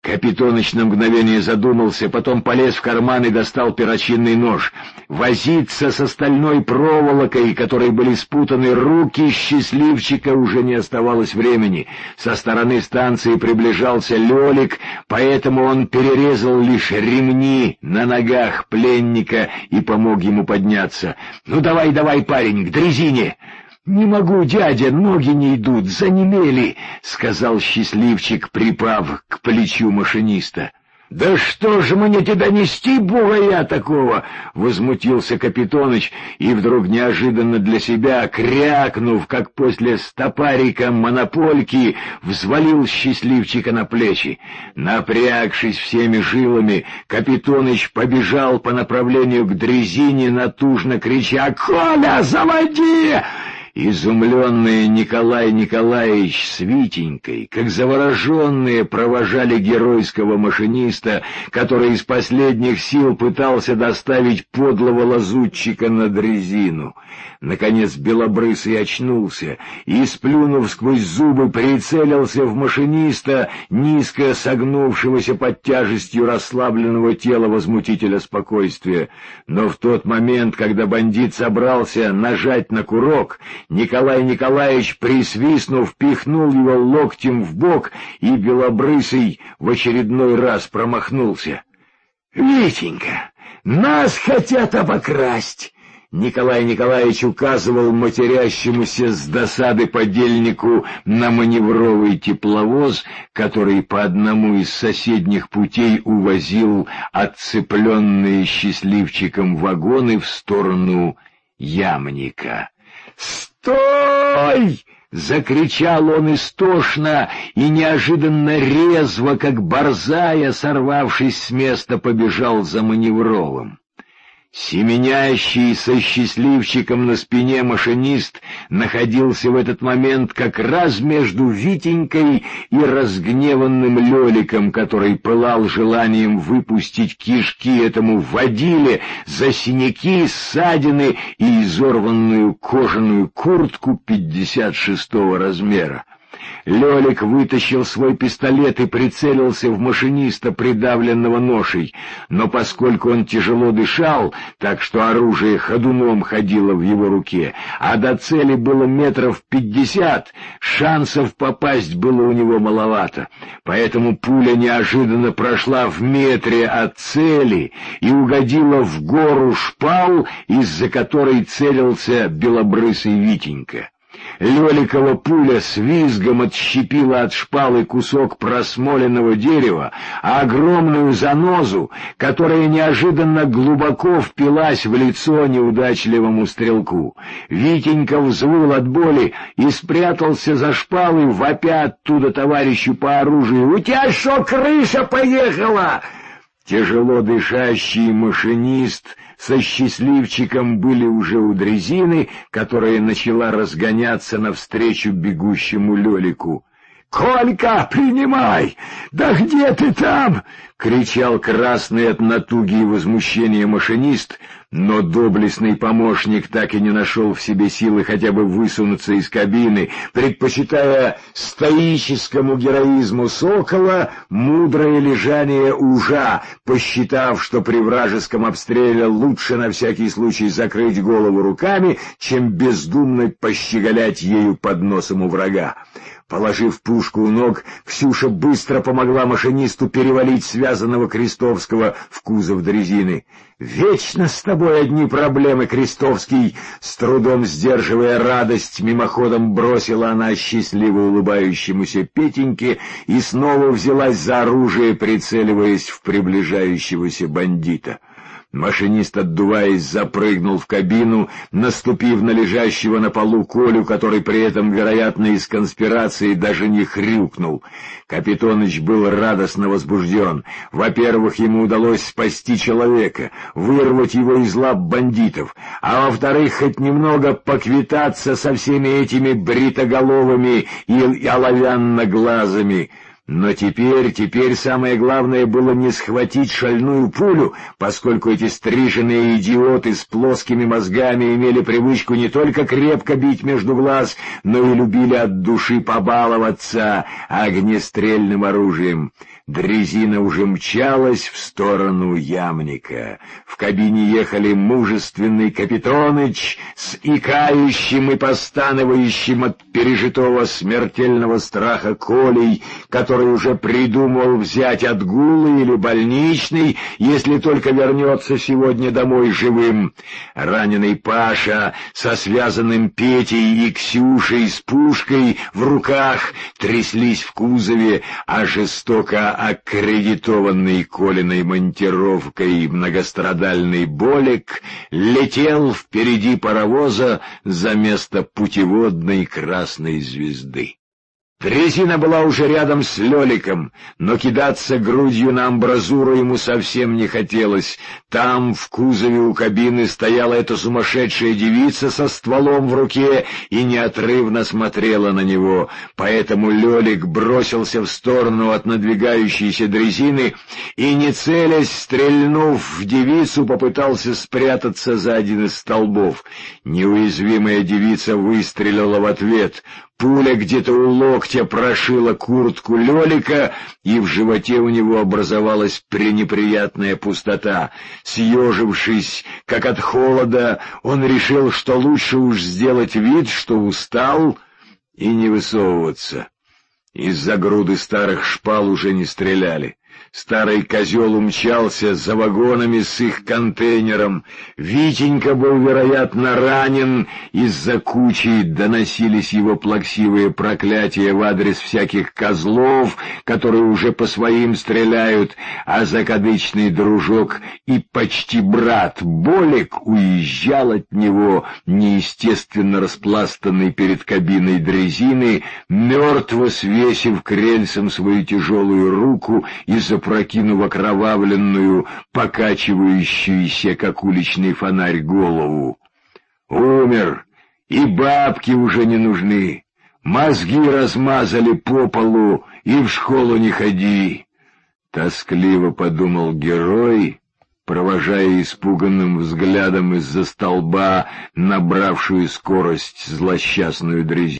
Капитоныч на мгновение задумался, потом полез в карман и достал перочинный нож. Возиться с стальной проволокой, которой были спутаны руки счастливчика, уже не оставалось времени. Со стороны станции приближался Лёлик, поэтому он перерезал лишь ремни на ногах пленника и помог ему подняться. «Ну давай, давай, парень, к дрезине!» «Не могу, дядя, ноги не идут, занемели», — сказал счастливчик, припав к плечу машиниста. «Да что же мне тебя нести, бугая такого?» — возмутился Капитоныч, и вдруг неожиданно для себя, крякнув, как после стопарика монопольки, взвалил счастливчика на плечи. Напрягшись всеми жилами, Капитоныч побежал по направлению к дрезине, натужно крича: «Коля, заводи!» Изумленные Николай Николаевич с Витенькой, как завороженные, провожали геройского машиниста, который из последних сил пытался доставить подлого лазутчика на дрезину. Наконец Белобрысый очнулся и, сплюнув сквозь зубы, прицелился в машиниста, низко согнувшегося под тяжестью расслабленного тела возмутителя спокойствия. Но в тот момент, когда бандит собрался нажать на курок, Николай Николаевич, присвистнув, пихнул его локтем в бок, и Белобрысый в очередной раз промахнулся. «Витенька, нас хотят обокрасть!» Николай Николаевич указывал матерящемуся с досады подельнику на маневровый тепловоз, который по одному из соседних путей увозил отцепленные счастливчиком вагоны в сторону Ямника. «Стой!» — закричал он истошно и неожиданно резво, как борзая, сорвавшись с места, побежал за маневровым. Семенящий со счастливчиком на спине машинист находился в этот момент как раз между Витенькой и разгневанным Лёликом, который пылал желанием выпустить кишки этому водиле за синяки, ссадины и изорванную кожаную куртку 56-го размера. Лёлик вытащил свой пистолет и прицелился в машиниста, придавленного ношей, но поскольку он тяжело дышал, так что оружие ходуном ходило в его руке, а до цели было 50 метров, шансов попасть было у него маловато. Поэтому пуля неожиданно прошла в метре от цели и угодила в гору шпал, из-за которой целился белобрысый Витенька. Лёликова пуля с визгом отщепила от шпалы кусок просмоленного дерева, а огромную занозу, которая неожиданно глубоко впилась в лицо неудачливому стрелку. Витенька взвыл от боли и спрятался за шпалой, вопя оттуда товарищу по оружию: «У тебя что, крыша поехала?» Тяжело дышащий машинист со счастливчиком были уже у дрезины, которая начала разгоняться навстречу бегущему Лёлику. «Колька, принимай! Да где ты там?» — кричал красный от натуги и возмущения машинист, но доблестный помощник так и не нашел в себе силы хотя бы высунуться из кабины, предпочитая стоическому героизму сокола мудрое лежание ужа, посчитав, что при вражеском обстреле лучше на всякий случай закрыть голову руками, чем бездумно пощеголять ею под носом у врага. Положив пушку у ног, Ксюша быстро помогла машинисту перевалить связанного Крестовского в кузов дрезины. «Вечно с тобой одни проблемы, Крестовский!» С трудом сдерживая радость, мимоходом бросила она счастливо улыбающемуся Петеньке и снова взялась за оружие, прицеливаясь в приближающегося бандита. Машинист, отдуваясь, запрыгнул в кабину, наступив на лежащего на полу Колю, который при этом, вероятно, из конспирации даже не хрюкнул. Капитоныч был радостно возбужден. Во-первых, ему удалось спасти человека, вырвать его из лап бандитов, а во-вторых, хоть немного поквитаться со всеми этими бритоголовыми и оловянноглазыми. Но теперь самое главное было не схватить шальную пулю, поскольку эти стриженные идиоты с плоскими мозгами имели привычку не только крепко бить между глаз, но и любили от души побаловаться огнестрельным оружием. Дрезина уже мчалась в сторону Ямника. В кабине ехали мужественный Капитоныч с икающим и постанывающим от пережитого смертельного страха Колей, который уже придумал взять отгулы или больничный, если только вернется сегодня домой живым. Раненый Паша со связанным Петей и Ксюшей с пушкой в руках тряслись в кузове, а жестоко аккредитованный Колиной монтировкой многострадальный Болик летел впереди паровоза за место путеводной красной звезды. Дрезина была уже рядом с Лёликом, но кидаться грудью на амбразуру ему совсем не хотелось. Там, в кузове у кабины, стояла эта сумасшедшая девица со стволом в руке и неотрывно смотрела на него. Поэтому Лёлик бросился в сторону от надвигающейся дрезины и, не целясь, стрельнув в девицу, попытался спрятаться за один из столбов. Неуязвимая девица выстрелила в ответ. Пуля где-то у локтя прошила куртку Лёлика, и в животе у него образовалась пренеприятная пустота. Съежившись, как от холода, он решил, что лучше уж сделать вид, что устал, и не высовываться. Из-за груды старых шпал уже не стреляли. Старый козел умчался за вагонами с их контейнером. Витенька был, вероятно, ранен. Из-за кучи доносились его плаксивые проклятия в адрес всяких козлов, которые уже по своим стреляют, а закадычный дружок и почти брат Болик уезжал от него, неестественно распластанный перед кабиной дрезины, мертво свесив к рельсам свою тяжелую руку и запрокинув окровавленную, покачивающуюся, как уличный фонарь, голову. Умер, и бабки уже не нужны. Мозги размазали по полу, и в школу не ходи. Тоскливо подумал герой, провожая испуганным взглядом из-за столба набравшую скорость злосчастную дрезину.